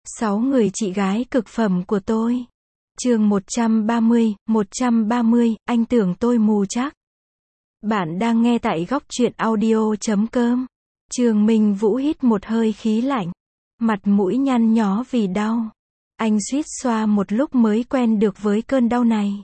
6 người chị gái cực phẩm của tôi. Chương 130, anh tưởng tôi mù chắc. Bạn đang nghe tại góc truyện audio.com. Trương Minh Vũ hít một hơi khí lạnh. Mặt mũi nhăn nhó vì đau. Anh suýt xoa một lúc mới quen được với cơn đau này.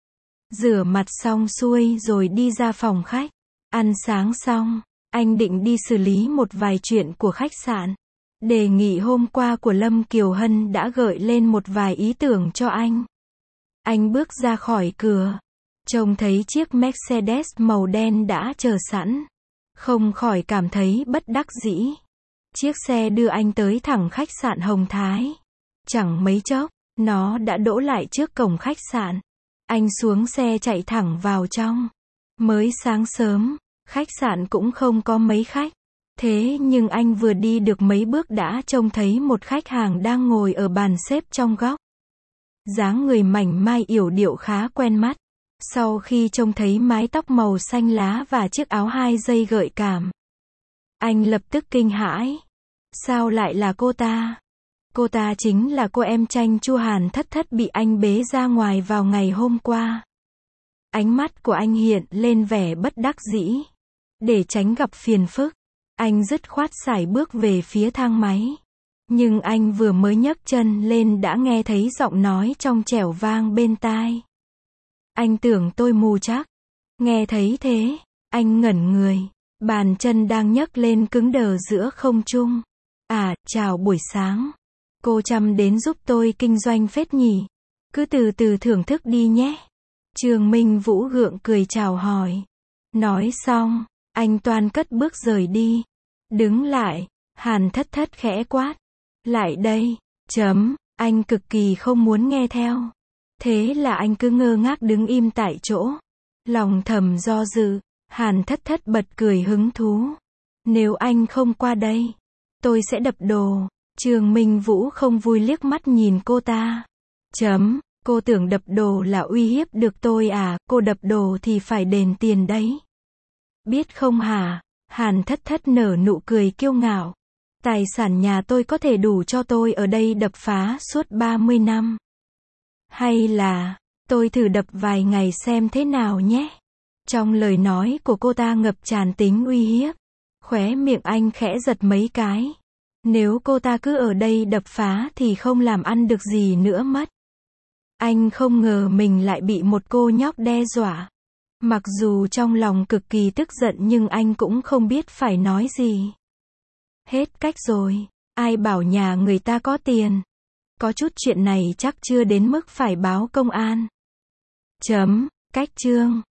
Rửa mặt xong xuôi rồi đi ra phòng khách. Ăn sáng xong, anh định đi xử lý một vài chuyện của khách sạn. Đề nghị hôm qua của Lâm Kiều Hân đã gợi lên một vài ý tưởng cho anh. Anh bước ra khỏi cửa, trông thấy chiếc Mercedes màu đen đã chờ sẵn. Không khỏi cảm thấy bất đắc dĩ. Chiếc xe đưa anh tới thẳng khách sạn Hồng Thái. Chẳng mấy chốc, nó đã đỗ lại trước cổng khách sạn. Anh xuống xe chạy thẳng vào trong. Mới sáng sớm, khách sạn cũng không có mấy khách. Thế nhưng anh vừa đi được mấy bước đã trông thấy một khách hàng đang ngồi ở bàn xếp trong góc. Dáng người mảnh mai yểu điệu khá quen mắt. Sau khi trông thấy mái tóc màu xanh lá và chiếc áo 2 dây gợi cảm, anh lập tức kinh hãi. Sao lại là cô ta? Cô ta chính là cô em tranh Chu Hàn Thất Thất bị anh bế ra ngoài vào ngày hôm qua. Ánh mắt của anh hiện lên vẻ bất đắc dĩ. Để tránh gặp phiền phức, anh dứt khoát sải bước về phía thang máy. Nhưng anh vừa mới nhấc chân lên đã nghe thấy giọng nói trong trẻo vang bên tai. Anh tưởng tôi mù chắc. Nghe thấy thế, anh ngẩn người. Bàn chân đang nhấc lên cứng đờ giữa không trung. À, chào buổi sáng. Cô chăm đến giúp tôi kinh doanh phết nhỉ. Cứ từ từ thưởng thức đi nhé. Trương Minh Vũ gượng cười chào hỏi. Nói xong, anh toan cất bước rời đi. Đứng lại, Hàn Thất Thất khẽ quát. Lại đây, anh cực kỳ không muốn nghe theo. Thế là anh cứ ngơ ngác đứng im tại chỗ. Lòng thầm do dự, Hàn Thất Thất bật cười hứng thú. Nếu anh không qua đây, tôi sẽ đập đồ. Trương Minh Vũ không vui liếc mắt nhìn cô ta. Cô tưởng đập đồ là uy hiếp được tôi à, cô đập đồ thì phải đền tiền đấy. Biết không hả? Hàn Thất Thất nở nụ cười kiêu ngạo. Tài sản nhà tôi có thể đủ cho tôi ở đây đập phá suốt 30 năm. Hay là, tôi thử đập vài ngày xem thế nào nhé. Trong lời nói của cô ta ngập tràn tính uy hiếp. Khóe miệng anh khẽ giật mấy cái. Nếu cô ta cứ ở đây đập phá thì không làm ăn được gì nữa mất. Anh không ngờ mình lại bị một cô nhóc đe dọa. Mặc dù trong lòng cực kỳ tức giận nhưng anh cũng không biết phải nói gì. Hết cách rồi, ai bảo nhà người ta có tiền. Có chút chuyện này chắc chưa đến mức phải báo công an. Cách chương